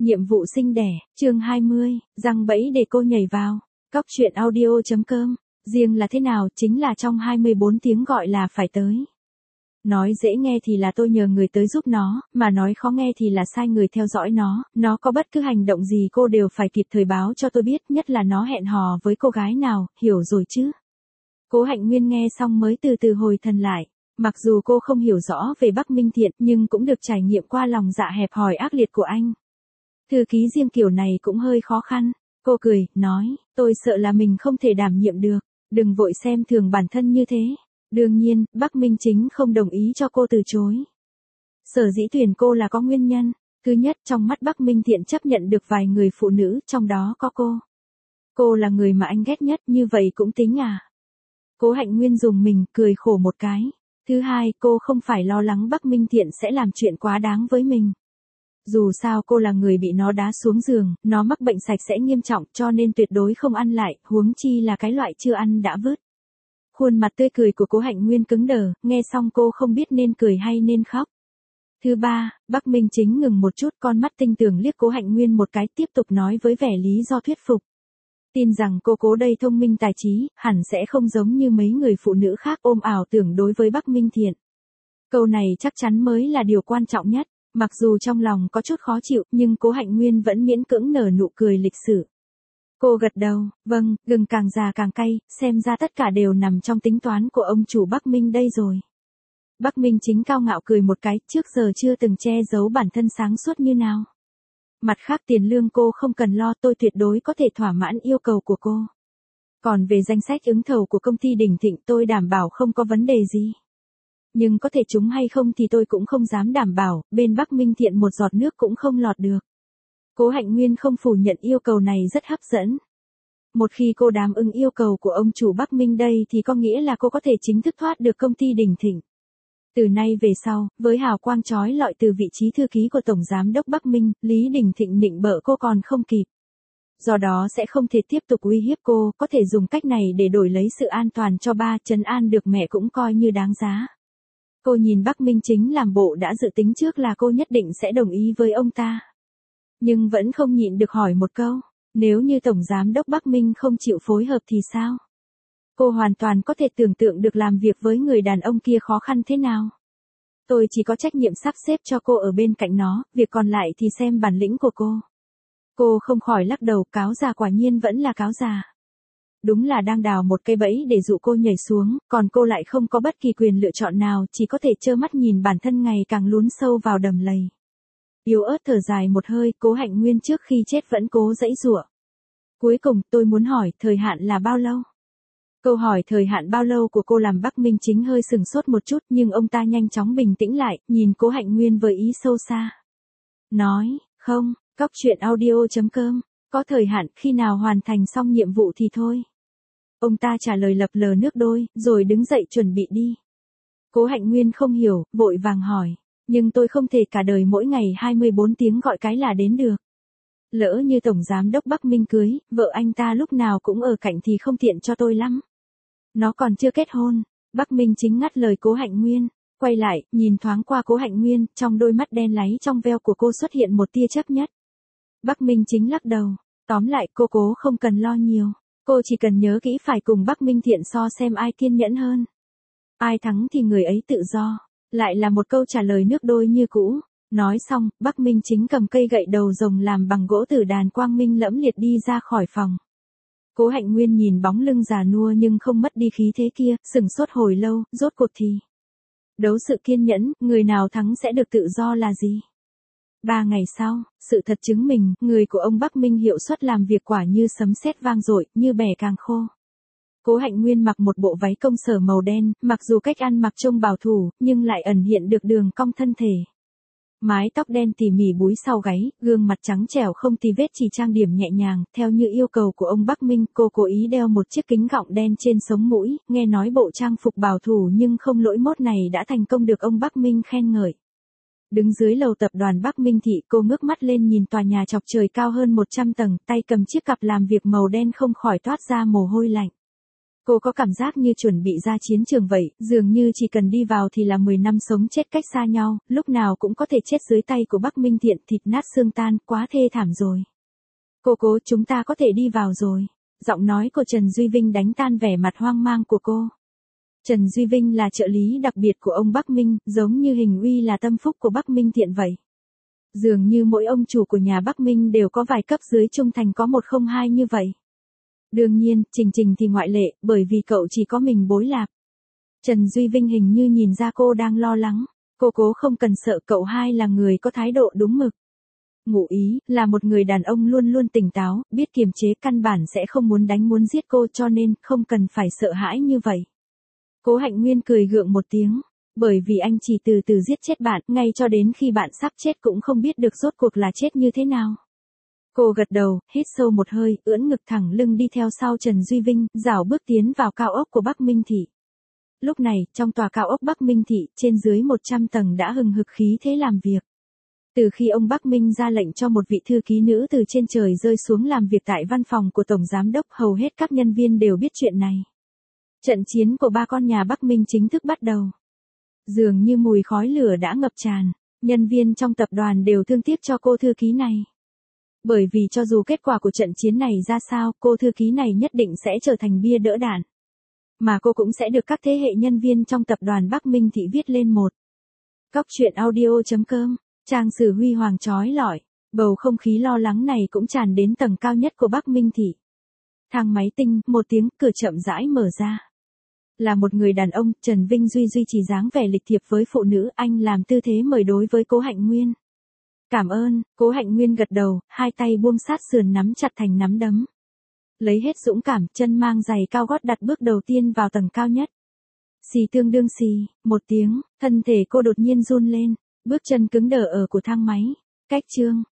Nhiệm vụ sinh đẻ, chương 20, răng bẫy để cô nhảy vào. Cóc truyện audio.com, riêng là thế nào chính là trong 24 tiếng gọi là phải tới. Nói dễ nghe thì là tôi nhờ người tới giúp nó, mà nói khó nghe thì là sai người theo dõi nó có bất cứ hành động gì cô đều phải kịp thời báo cho tôi biết, nhất là nó hẹn hò với cô gái nào, hiểu rồi chứ. Cố Hạnh Nguyên nghe xong mới từ từ hồi thần lại. Mặc dù cô không hiểu rõ về Bắc Minh Thiện nhưng cũng được trải nghiệm qua lòng dạ hẹp hòi ác liệt của anh. Thư ký riêng kiểu này cũng hơi khó khăn. Cô cười, nói, tôi sợ là mình không thể đảm nhiệm được. Đừng vội xem thường bản thân như thế. Đương nhiên, Bắc Minh Chính không đồng ý cho cô từ chối. Sở dĩ tuyển cô là có nguyên nhân. Thứ nhất, trong mắt Bắc Minh Thiện chấp nhận được vài người phụ nữ, trong đó có cô. Cô là người mà anh ghét nhất, như vậy cũng tính à? Cố Hạnh Nguyên dùng mình, cười khổ một cái. Thứ hai, cô không phải lo lắng Bắc Minh Thiện sẽ làm chuyện quá đáng với mình. Dù sao cô là người bị nó đá xuống giường, nó mắc bệnh sạch sẽ nghiêm trọng cho nên tuyệt đối không ăn lại, huống chi là cái loại chưa ăn đã vứt. Khuôn mặt tươi cười của Cố Hạnh Nguyên cứng đờ, nghe xong cô không biết nên cười hay nên khóc. Thứ ba, Bắc Minh Chính ngừng một chút, con mắt tinh tường liếc Cố Hạnh Nguyên một cái, tiếp tục nói với vẻ lý do thuyết phục. Tin rằng cô cố đây thông minh tài trí, hẳn sẽ không giống như mấy người phụ nữ khác ôm ảo tưởng đối với Bắc Minh Thiện. Câu này chắc chắn mới là điều quan trọng nhất. Mặc dù trong lòng có chút khó chịu, nhưng Cố Hạnh Nguyên vẫn miễn cưỡng nở nụ cười lịch sự. Cô gật đầu, vâng, gừng càng già càng cay, xem ra tất cả đều nằm trong tính toán của ông chủ Bắc Minh đây rồi. Bắc Minh Chính cao ngạo cười một cái, trước giờ chưa từng che giấu bản thân sáng suốt như nào. Mặt khác tiền lương cô không cần lo, tôi tuyệt đối có thể thỏa mãn yêu cầu của cô. Còn về danh sách ứng thầu của công ty Đình Thịnh tôi đảm bảo không có vấn đề gì. Nhưng có thể trúng hay không thì tôi cũng không dám đảm bảo, bên Bắc Minh Thiện một giọt nước cũng không lọt được. Cố Hạnh Nguyên không phủ nhận yêu cầu này rất hấp dẫn. Một khi cô đáp ứng yêu cầu của ông chủ Bắc Minh đây thì có nghĩa là cô có thể chính thức thoát được công ty Đình Thịnh. Từ nay về sau, với hào quang chói lọi từ vị trí thư ký của Tổng Giám đốc Bắc Minh, Lý Đình Thịnh nịnh bợ cô còn không kịp. Do đó sẽ không thể tiếp tục uy hiếp cô, có thể dùng cách này để đổi lấy sự an toàn cho ba, trấn an được mẹ cũng coi như đáng giá. Cô nhìn Bắc Minh Chính làm bộ đã dự tính trước là cô nhất định sẽ đồng ý với ông ta. Nhưng vẫn không nhịn được hỏi một câu, nếu như Tổng Giám đốc Bắc Minh không chịu phối hợp thì sao? Cô hoàn toàn có thể tưởng tượng được làm việc với người đàn ông kia khó khăn thế nào. Tôi chỉ có trách nhiệm sắp xếp cho cô ở bên cạnh nó, việc còn lại thì xem bản lĩnh của cô. Cô không khỏi lắc đầu, cáo già quả nhiên vẫn là cáo già. Đúng là đang đào một cây bẫy để dụ cô nhảy xuống, còn cô lại không có bất kỳ quyền lựa chọn nào, chỉ có thể trơ mắt nhìn bản thân ngày càng lún sâu vào đầm lầy. Yếu ớt thở dài một hơi, Cố Hạnh Nguyên trước khi chết vẫn cố giãy giụa. Cuối cùng, tôi muốn hỏi, thời hạn là bao lâu? Câu hỏi thời hạn bao lâu của cô làm Bắc Minh Chính hơi sừng sốt một chút, nhưng ông ta nhanh chóng bình tĩnh lại, nhìn Cố Hạnh Nguyên với ý sâu xa. Nói, không, cóc truyện audio.com, có thời hạn, khi nào hoàn thành xong nhiệm vụ thì thôi. Ông ta trả lời lập lờ nước đôi, rồi đứng dậy chuẩn bị đi. Cố Hạnh Nguyên không hiểu, vội vàng hỏi, nhưng tôi không thể cả đời mỗi ngày 24 tiếng gọi cái là đến được. Lỡ như Tổng Giám đốc Bắc Minh cưới, vợ anh ta lúc nào cũng ở cạnh thì không tiện cho tôi lắm. Nó còn chưa kết hôn. Bắc Minh Chính ngắt lời Cố Hạnh Nguyên, quay lại, nhìn thoáng qua Cố Hạnh Nguyên, trong đôi mắt đen láy trong veo của cô xuất hiện một tia chấp nhất. Bắc Minh Chính lắc đầu, tóm lại cô cố không cần lo nhiều. Cô chỉ cần nhớ kỹ phải cùng Bắc Minh Thiện so xem ai kiên nhẫn hơn. Ai thắng thì người ấy tự do. Lại là một câu trả lời nước đôi như cũ. Nói xong, Bắc Minh Chính cầm cây gậy đầu rồng làm bằng gỗ tử đàn quang minh lẫm liệt đi ra khỏi phòng. Cố Hạnh Nguyên nhìn bóng lưng già nua nhưng không mất đi khí thế kia, sửng sốt hồi lâu, rốt cuộc thì. Đấu sự kiên nhẫn, người nào thắng sẽ được tự do là gì? 3 ngày sau, sự thật chứng minh, người của ông Bắc Minh hiệu suất làm việc quả như sấm sét vang dội, như bẻ càng khô. Cố Hạnh Nguyên mặc một bộ váy công sở màu đen, mặc dù cách ăn mặc trông bảo thủ, nhưng lại ẩn hiện được đường cong thân thể. Mái tóc đen tỉ mỉ búi sau gáy, gương mặt trắng trẻo không tì vết chỉ trang điểm nhẹ nhàng, theo như yêu cầu của ông Bắc Minh, cô cố ý đeo một chiếc kính gọng đen trên sống mũi, nghe nói bộ trang phục bảo thủ nhưng không lỗi mốt này đã thành công được ông Bắc Minh khen ngợi. Đứng dưới lầu tập đoàn Bắc Minh Thị, cô ngước mắt lên nhìn tòa nhà chọc trời cao hơn 100 tầng, tay cầm chiếc cặp làm việc màu đen không khỏi toát ra mồ hôi lạnh. Cô có cảm giác như chuẩn bị ra chiến trường vậy, dường như chỉ cần đi vào thì là 10 năm sống chết cách xa nhau, lúc nào cũng có thể chết dưới tay của Bắc Minh Thiện, thịt nát xương tan, quá thê thảm rồi. Cô cố, chúng ta có thể đi vào rồi. Giọng nói của Trần Duy Vinh đánh tan vẻ mặt hoang mang của cô. Trần Duy Vinh là trợ lý đặc biệt của ông Bắc Minh, giống như Hình Uy là tâm phúc của Bắc Minh Thiện vậy. Dường như mỗi ông chủ của nhà Bắc Minh đều có vài cấp dưới trung thành có 102 như vậy. Đương nhiên, Trình Trình thì ngoại lệ, bởi vì cậu chỉ có mình bối lạc. Trần Duy Vinh hình như nhìn ra cô đang lo lắng. Cô cố không cần sợ, cậu hai là người có thái độ đúng mực. Ngụ ý, là một người đàn ông luôn luôn tỉnh táo, biết kiềm chế, căn bản sẽ không muốn đánh muốn giết cô, cho nên không cần phải sợ hãi như vậy. Cố Hạnh Nguyên cười gượng một tiếng. Bởi vì anh chỉ từ từ giết chết bạn, ngay cho đến khi bạn sắp chết cũng không biết được rốt cuộc là chết như thế nào. Cô gật đầu, hít sâu một hơi, ưỡn ngực thẳng lưng đi theo sau Trần Duy Vinh, rảo bước tiến vào cao ốc của Bắc Minh Thị. Lúc này, trong tòa cao ốc Bắc Minh Thị, trên dưới 100 tầng đã hừng hực khí thế làm việc. Từ khi ông Bắc Minh ra lệnh cho một vị thư ký nữ từ trên trời rơi xuống làm việc tại văn phòng của Tổng Giám đốc, hầu hết các nhân viên đều biết chuyện này. Trận chiến của ba con nhà Bắc Minh chính thức bắt đầu. Dường như mùi khói lửa đã ngập tràn, nhân viên trong tập đoàn đều thương tiếc cho cô thư ký này. Bởi vì cho dù kết quả của trận chiến này ra sao, cô thư ký này nhất định sẽ trở thành bia đỡ đạn. Mà cô cũng sẽ được các thế hệ nhân viên trong tập đoàn Bắc Minh Thị viết lên một. Cóc truyện audio.com, trang sử huy hoàng chói lọi, bầu không khí lo lắng này cũng tràn đến tầng cao nhất của Bắc Minh Thị. Thang máy tinh, một tiếng, cửa chậm rãi mở ra. Là một người đàn ông, Trần Vinh duy trì dáng vẻ lịch thiệp với phụ nữ, anh làm tư thế mời đối với Cố Hạnh Nguyên. Cảm ơn, Cố Hạnh Nguyên gật đầu, hai tay buông sát sườn nắm chặt thành nắm đấm. Lấy hết dũng cảm, chân mang giày cao gót đặt bước đầu tiên vào tầng cao nhất. Xì tương đương xì, một tiếng, thân thể cô đột nhiên run lên, bước chân cứng đờ ở của thang máy. Cách chương.